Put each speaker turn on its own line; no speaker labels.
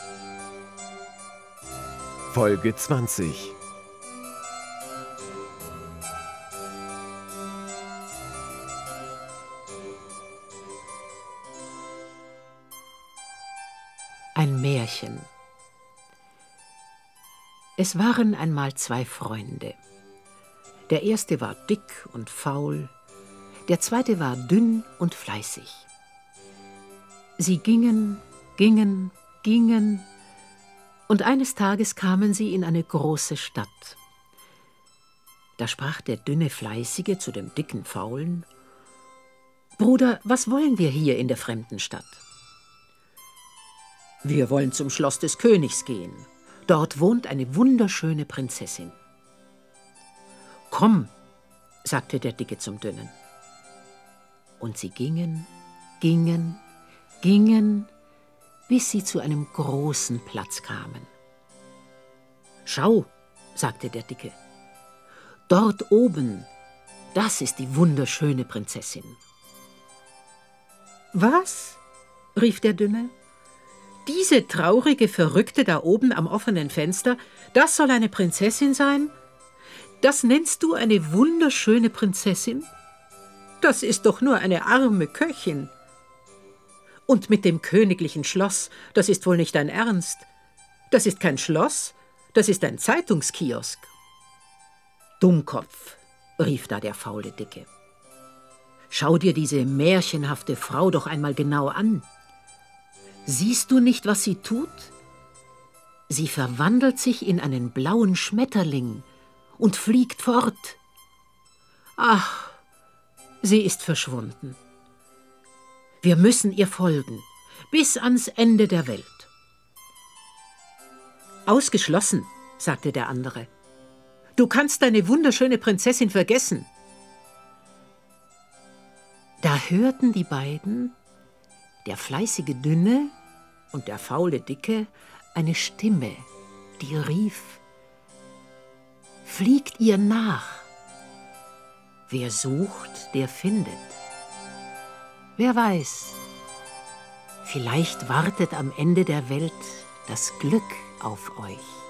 Folge 20.
Ein Märchen. Es waren einmal zwei Freunde. Der erste war dick und faul, der zweite war dünn und fleißig. Sie gingen, und eines Tages kamen sie in eine große Stadt. Da sprach der dünne Fleißige zu dem dicken Faulen: »Bruder, was wollen wir hier in der fremden Stadt?« »Wir wollen zum Schloss des Königs gehen. Dort wohnt eine wunderschöne Prinzessin.« »Komm«, sagte der Dicke zum Dünnen. Und sie gingen, bis sie zu einem großen Platz kamen. »Schau«, sagte der Dicke, »dort oben, das ist die wunderschöne Prinzessin.« »Was?«, rief der Dünne. »Diese traurige Verrückte da oben am offenen Fenster, das soll eine Prinzessin sein? Das nennst du eine wunderschöne Prinzessin? Das ist doch nur eine arme Köchin. Und mit dem königlichen Schloss, das ist wohl nicht dein Ernst. Das ist kein Schloss, das ist ein Zeitungskiosk.« »Dummkopf«, rief da der faule Dicke. »Schau dir diese märchenhafte Frau doch einmal genau an. Siehst du nicht, was sie tut? Sie verwandelt sich in einen blauen Schmetterling und fliegt fort. Ach, sie ist verschwunden. Wir müssen ihr folgen, bis ans Ende der Welt.« »Ausgeschlossen«, sagte der andere. »Du kannst deine wunderschöne Prinzessin vergessen.« Da hörten die beiden, der fleißige Dünne und der faule Dicke, eine Stimme, die rief: »Fliegt ihr nach. Wer sucht, der findet. Wer weiß, vielleicht wartet am Ende der Welt das Glück auf euch.«